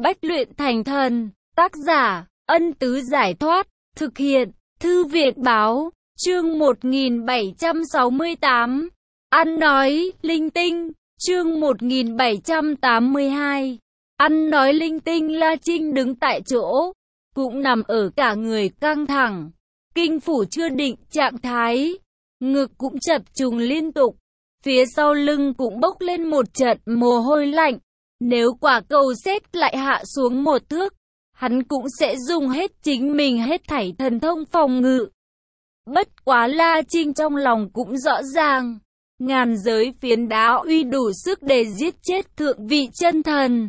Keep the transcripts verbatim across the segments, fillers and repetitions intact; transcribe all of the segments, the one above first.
Bách luyện thành thần. Tác giả, Ân Tứ Giải Thoát. Thực hiện, Thư viện Báo. Chương một nghìn bảy trăm sáu mươi tám. Ăn nói, linh tinh. Chương một nghìn bảy trăm tám mươi hai. Ăn nói linh tinh. La Trinh đứng tại chỗ, cũng nằm ở cả người căng thẳng. Kinh phủ chưa định trạng thái, ngực cũng chập trùng liên tục, phía sau lưng cũng bốc lên một trận mồ hôi lạnh. Nếu quả cầu sét lại hạ xuống một thước, hắn cũng sẽ dùng hết chính mình hết thảy thần thông phòng ngự. Bất quá La Trinh trong lòng cũng rõ ràng, ngàn giới phiến đá uy đủ sức để giết chết thượng vị chân thần.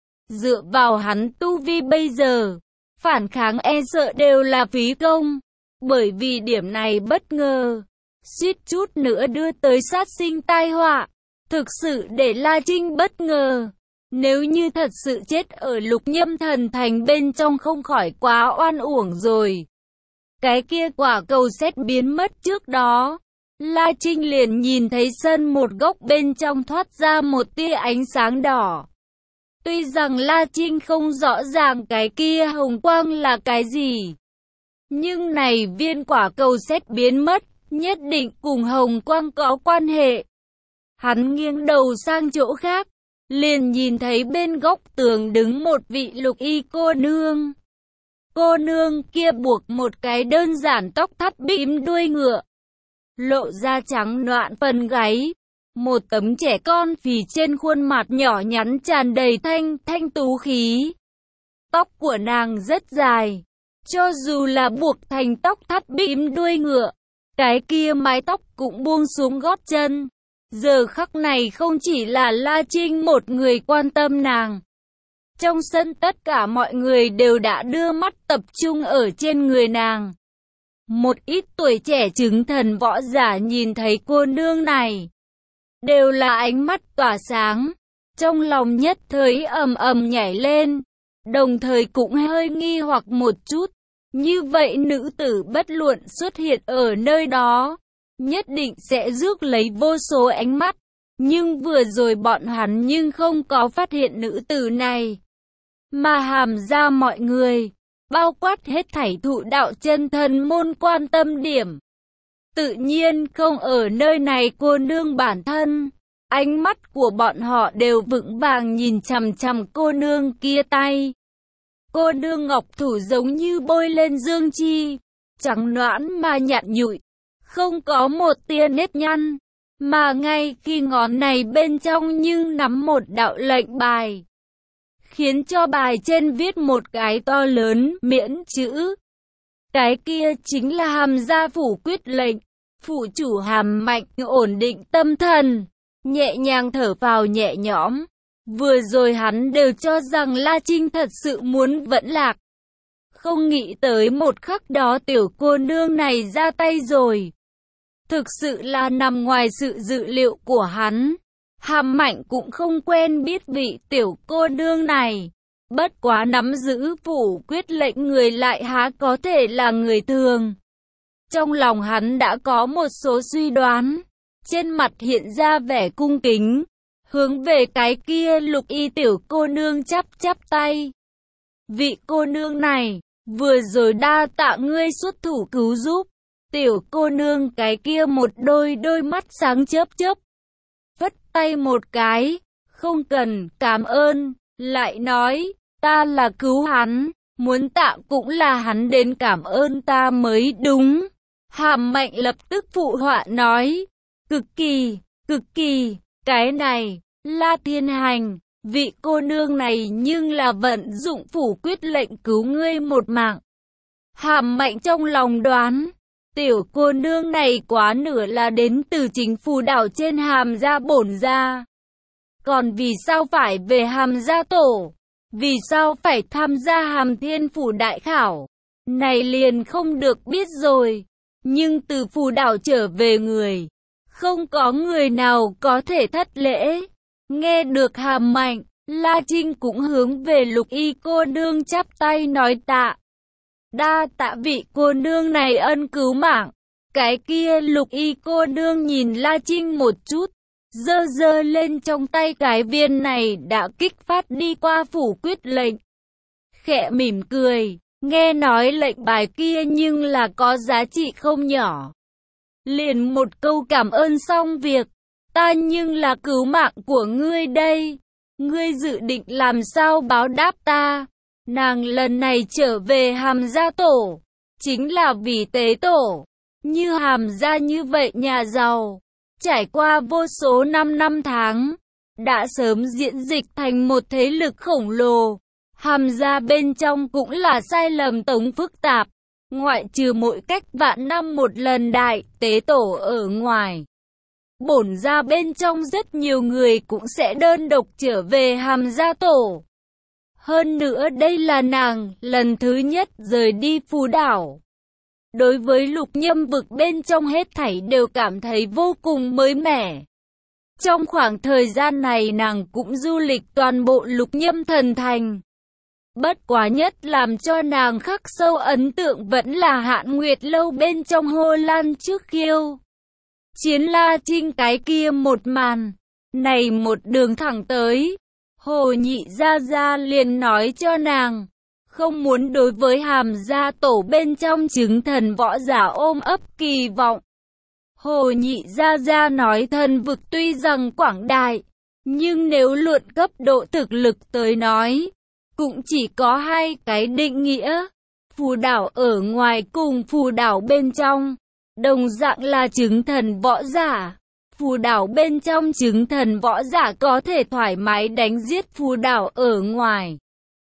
Dựa vào hắn tu vi bây giờ, phản kháng e sợ đều là phí công. Bởi vì điểm này bất ngờ, suýt chút nữa đưa tới sát sinh tai họa. Thực sự để La Trinh bất ngờ. Nếu như thật sự chết ở Lục Nhâm Thần Thành bên trong không khỏi quá oan uổng rồi. Cái kia quả cầu sét biến mất trước đó, La Trinh liền nhìn thấy sân một góc bên trong thoát ra một tia ánh sáng đỏ. Tuy rằng La Trinh không rõ ràng cái kia hồng quang là cái gì, nhưng này viên quả cầu sét biến mất, nhất định cùng hồng quang có quan hệ. Hắn nghiêng đầu sang chỗ khác, liền nhìn thấy bên góc tường đứng một vị lục y cô nương. Cô nương kia buộc một cái đơn giản tóc thắt bím đuôi ngựa, lộ da trắng noạn phần gáy. Một tấm trẻ con phì trên khuôn mặt nhỏ nhắn tràn đầy thanh thanh tú khí. Tóc của nàng rất dài, cho dù là buộc thành tóc thắt bím đuôi ngựa, cái kia mái tóc cũng buông xuống gót chân. Giờ khắc này không chỉ là La Trinh một người quan tâm nàng. Trong sân tất cả mọi người đều đã đưa mắt tập trung ở trên người nàng. Một ít tuổi trẻ chứng thần võ giả nhìn thấy cô nương này, đều là ánh mắt tỏa sáng, trong lòng nhất thời ầm ầm nhảy lên, đồng thời cũng hơi nghi hoặc một chút. Như vậy nữ tử bất luận xuất hiện ở nơi đó, nhất định sẽ rước lấy vô số ánh mắt. Nhưng vừa rồi bọn hắn nhưng không có phát hiện nữ tử này, mà Hàm gia mọi người, bao quát hết thảy thụ đạo chân thần môn quan tâm điểm, tự nhiên không ở nơi này cô nương bản thân. Ánh mắt của bọn họ đều vững vàng nhìn chằm chằm cô nương kia tay. Cô nương ngọc thủ giống như bôi lên dương chi, trắng nõn mà nhẵn nhụi, không có một tia nếp nhăn, mà ngay khi ngón này bên trong nhưng nắm một đạo lệnh bài, khiến cho bài trên viết một cái to lớn miễn chữ. Cái kia chính là Hàm gia phủ quyết lệnh. Phủ chủ Hàm Mạnh ổn định tâm thần, nhẹ nhàng thở phào nhẹ nhõm. Vừa rồi hắn đều cho rằng La Trinh thật sự muốn vẫn lạc, không nghĩ tới một khắc đó tiểu cô nương này ra tay rồi. Thực sự là nằm ngoài sự dự liệu của hắn. Hàm Mạnh cũng không quen biết vị tiểu cô nương này, bất quá nắm giữ phủ quyết lệnh người lại há có thể là người thường. Trong lòng hắn đã có một số suy đoán, trên mặt hiện ra vẻ cung kính, hướng về cái kia lục y tiểu cô nương chắp chắp tay. Vị cô nương này, vừa rồi đa tạ ngươi xuất thủ cứu giúp. Tiểu cô nương cái kia một đôi đôi mắt sáng chớp chớp, vất tay một cái, không cần, cảm ơn, lại nói, ta là cứu hắn, muốn tạ cũng là hắn đến cảm ơn ta mới đúng. Hàm Mạnh lập tức phụ họa nói, cực kỳ, cực kỳ, cái này, La Thiên Hành, vị cô nương này nhưng là vận dụng phủ quyết lệnh cứu ngươi một mạng. Hàm Mạnh trong lòng đoán, tiểu cô nương này quá nửa là đến từ chính phủ đảo trên Hàm gia bổn gia. Còn vì sao phải về Hàm gia tổ? Vì sao phải tham gia Hàm Thiên phủ đại khảo? Này liền không được biết rồi. Nhưng từ phủ đảo trở về người, không có người nào có thể thất lễ. Nghe được Hàm Mạnh, La Trinh cũng hướng về lục y cô nương chắp tay nói tạ. Đa tạ vị cô nương này ân cứu mạng. Cái kia lục y cô nương nhìn La Trinh một chút, giơ giơ lên trong tay cái viên này đã kích phát đi qua phủ quyết lệnh. Khẽ mỉm cười, nghe nói lệnh bài kia nhưng là có giá trị không nhỏ. Liền một câu cảm ơn xong việc, ta nhưng là cứu mạng của ngươi đây. Ngươi dự định làm sao báo đáp ta? Nàng lần này trở về Hàm gia tổ, chính là vì tế tổ. Như Hàm gia như vậy nhà giàu, trải qua vô số năm năm tháng, đã sớm diễn dịch thành một thế lực khổng lồ. Hàm gia bên trong cũng là sai lầm tống phức tạp, ngoại trừ mỗi cách vạn năm một lần đại tế tổ ở ngoài. Bổn gia bên trong rất nhiều người cũng sẽ đơn độc trở về Hàm gia tổ. Hơn nữa đây là nàng lần thứ nhất rời đi Phù Đảo. Đối với lục nhâm vực bên trong hết thảy đều cảm thấy vô cùng mới mẻ. Trong khoảng thời gian này nàng cũng du lịch toàn bộ lục nhâm thần thành. Bất quá nhất làm cho nàng khắc sâu ấn tượng vẫn là Hạn Nguyệt lâu bên trong Hồ Lan trước khiêu chiến La Trinh cái kia một màn. Này một đường thẳng tới, Hồ Nhị Gia Gia liền nói cho nàng, không muốn đối với Hàm gia tổ bên trong chứng thần võ giả ôm ấp kỳ vọng. Hồ Nhị Gia Gia nói thần vực tuy rằng quảng đại, nhưng nếu luận cấp độ thực lực tới nói, cũng chỉ có hai cái định nghĩa. Phù đảo ở ngoài cùng phù đảo bên trong, đồng dạng là chứng thần võ giả. Phù đảo bên trong chứng thần võ giả có thể thoải mái đánh giết phù đảo ở ngoài.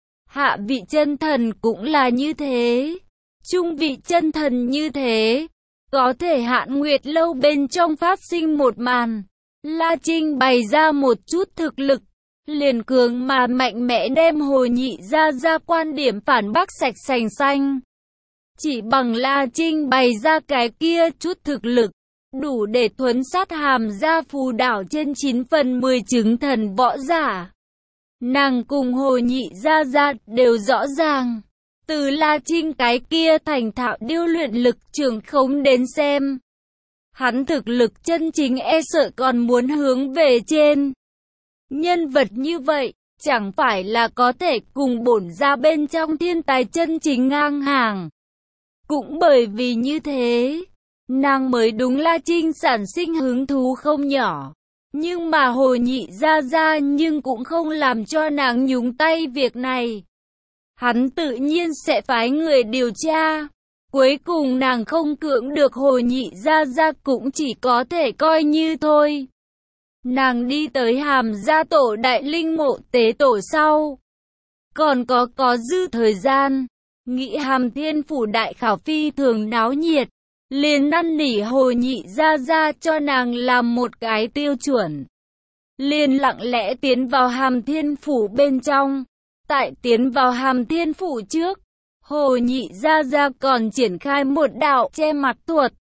Hạ vị chân thần cũng là như thế. Trung vị chân thần như thế. Có thể Hạn Nguyệt lâu bên trong phát sinh một màn. La Trinh bày ra một chút thực lực. Liền cường mà mạnh mẽ đem Hồ Nhị Gia Gia quan điểm phản bác sạch sành xanh. Chỉ bằng La Trinh bày ra cái kia chút thực lực, đủ để thuấn sát Hàm gia Phù đảo trên chín phần mười chứng thần võ giả. Nàng cùng Hồ Nhị Gia Gia đều rõ ràng. Từ La Trinh cái kia thành thạo điêu luyện lực trường khống đến xem, hắn thực lực chân chính e sợ còn muốn hướng về trên. Nhân vật như vậy, chẳng phải là có thể cùng bổn gia bên trong thiên tài chân chính ngang hàng. Cũng bởi vì như thế, nàng mới đúng La Trinh sản sinh hứng thú không nhỏ. Nhưng mà Hồ Nhị Gia Gia nhưng cũng không làm cho nàng nhúng tay việc này. Hắn tự nhiên sẽ phái người điều tra. Cuối cùng nàng không cưỡng được Hồ Nhị Gia Gia cũng chỉ có thể coi như thôi. Nàng đi tới Hàm gia tổ đại linh mộ tế tổ sau. Còn có có dư thời gian. Nghĩ Hàm Thiên phủ đại khảo phi thường náo nhiệt. Liền năn nỉ Hồ Nhị Gia Gia cho nàng làm một cái tiêu chuẩn. Liền lặng lẽ tiến vào Hàm Thiên phủ bên trong. Tại tiến vào Hàm Thiên phủ trước, Hồ Nhị Gia Gia còn triển khai một đạo che mặt thuật.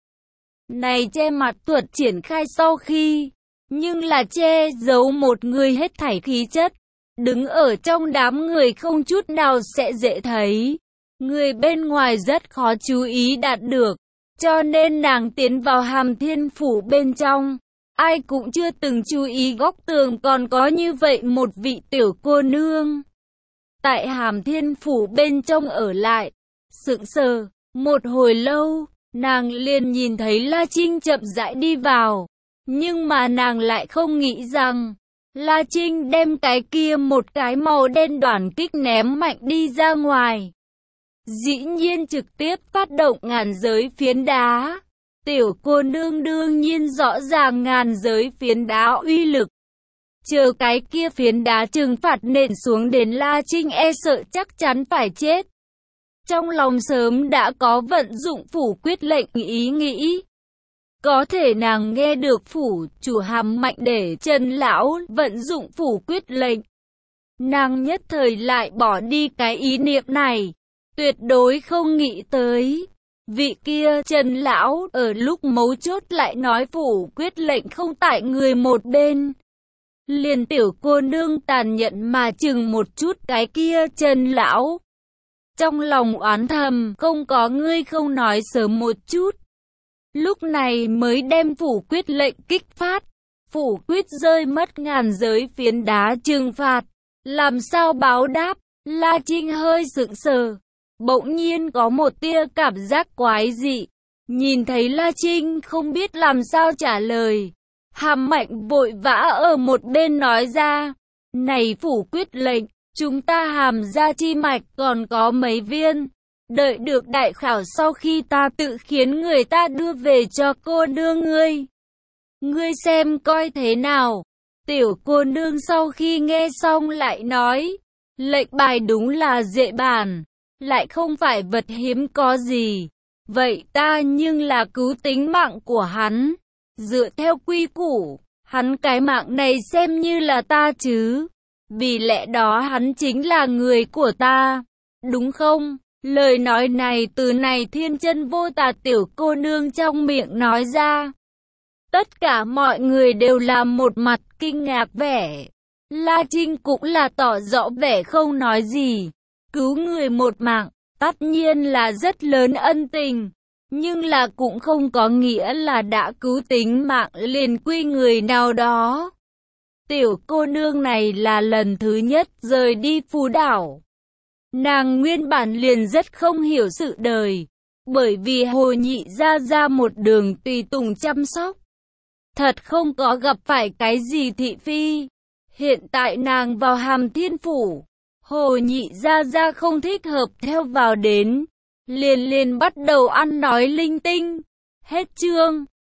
Này che mặt thuật triển khai sau khi, nhưng là che giấu một người hết thảy khí chất. Đứng ở trong đám người không chút nào sẽ dễ thấy. Người bên ngoài rất khó chú ý đạt được. Cho nên nàng tiến vào Hàm Thiên phủ bên trong. Ai cũng chưa từng chú ý góc tường còn có như vậy một vị tiểu cô nương. Tại Hàm Thiên phủ bên trong ở lại, sững sờ, một hồi lâu, nàng liền nhìn thấy La Trinh chậm rãi đi vào. Nhưng mà nàng lại không nghĩ rằng, La Trinh đem cái kia một cái màu đen đoàn kích ném mạnh đi ra ngoài. Dĩ nhiên trực tiếp phát động ngàn giới phiến đá. Tiểu cô nương đương nhiên rõ ràng ngàn giới phiến đá uy lực. Chờ cái kia phiến đá trừng phạt nện xuống đến La Trinh e sợ chắc chắn phải chết. Trong lòng sớm đã có vận dụng phủ quyết lệnh ý nghĩ. Có thể nàng nghe được phủ chủ Hàm mạnh để Trần lão vận dụng phủ quyết lệnh. Nàng nhất thời lại bỏ đi cái ý niệm này. Tuyệt đối không nghĩ tới. Vị kia Trần lão ở lúc mấu chốt lại nói phủ quyết lệnh không tại người một bên. Liền tiểu cô nương tàn nhẫn mà chừng một chút cái kia Trần lão. Trong lòng oán thầm, không có ngươi không nói sớm một chút. Lúc này mới đem phủ quyết lệnh kích phát. Phủ Quyết rơi mất ngàn giới phiến đá trừng phạt. Làm sao báo đáp? La Trinh hơi sững sờ. Bỗng nhiên có một tia cảm giác quái dị. Nhìn thấy La Trinh không biết làm sao trả lời. Hàm Mạnh vội vã ở một bên nói ra. Này Phủ Quyết lệnh, chúng ta Hàm gia chi mạch còn có mấy viên. Đợi được đại khảo sau khi ta tự khiến người ta đưa về cho cô nương ngươi. Ngươi xem coi thế nào. Tiểu cô nương sau khi nghe xong lại nói. Lệnh bài đúng là dễ bản, lại không phải vật hiếm có gì. Vậy ta nhưng là cứu tính mạng của hắn. Dựa theo quy củ, hắn cái mạng này xem như là ta chứ. Vì lẽ đó hắn chính là người của ta. Đúng không? Lời nói này từ này thiên chân vô tà tiểu cô nương trong miệng nói ra. Tất cả mọi người đều làm một mặt kinh ngạc vẻ. La Trinh cũng là tỏ rõ vẻ không nói gì. Cứu người một mạng, tất nhiên là rất lớn ân tình. Nhưng là cũng không có nghĩa là đã cứu tính mạng liền quy người nào đó. Tiểu cô nương này là lần thứ nhất rời đi Phú Đảo. Nàng nguyên bản liền rất không hiểu sự đời. Bởi vì Hồ Nhị gia gia một đường tùy tùng chăm sóc. Thật không có gặp phải cái gì thị phi. Hiện tại nàng vào Hàm Thiên Phủ. Hồ Nhị gia gia không thích hợp theo vào đến. Liền liền bắt đầu ăn nói linh tinh. Hết chương.